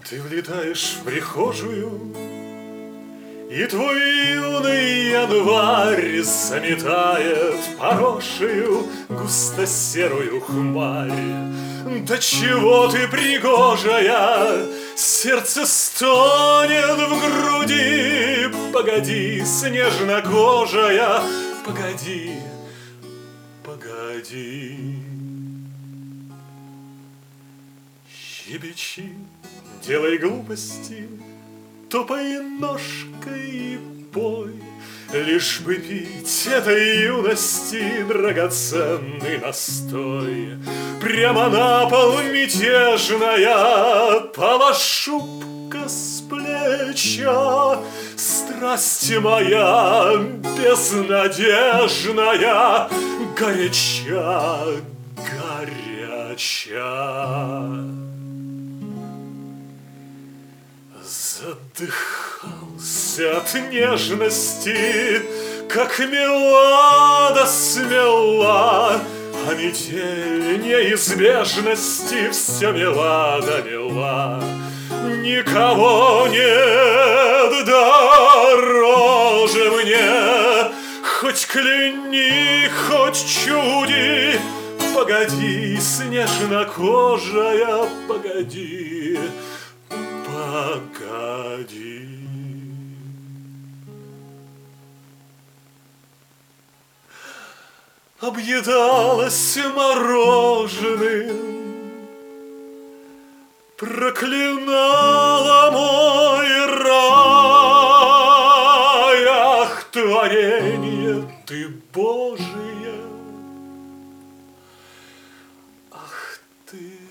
Ты влетаешь в прихожую, и твой юный январь заметает поросшую густо-серую хмарь. Да чего ты пригожая, сердце стонет в груди. Погоди, снежнокожая, погоди, погоди. Щебечи, делай глупости, топай ножкой и пой, лишь бы пить этой юности драгоценный настой. Прямо на пол мятежная пала шубка с плеча. Страсть моя безнадежная, горяча, горяча. Задыхался от нежности, как мелада смела, а метель неизбежности все мела да мела. Никого нет дороже мне, хоть кляни, хоть чуди. Погоди, снежнокожая, погоди, погоди. Объедалась мороженым, проклинала мой рай. Ах, творенье ты Божие, ах ты